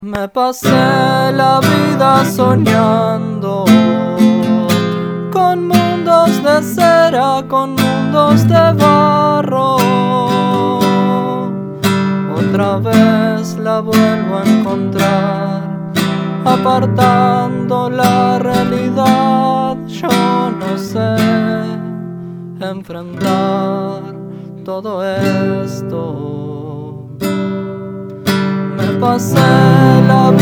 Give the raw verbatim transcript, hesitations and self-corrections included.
Me pasé la vida soñando con mundos de cera, con mundos de barro. Otra vez la vuelvo a encontrar, apartando la realidad. Yo no sé enfrentar todo esto. Me pasé la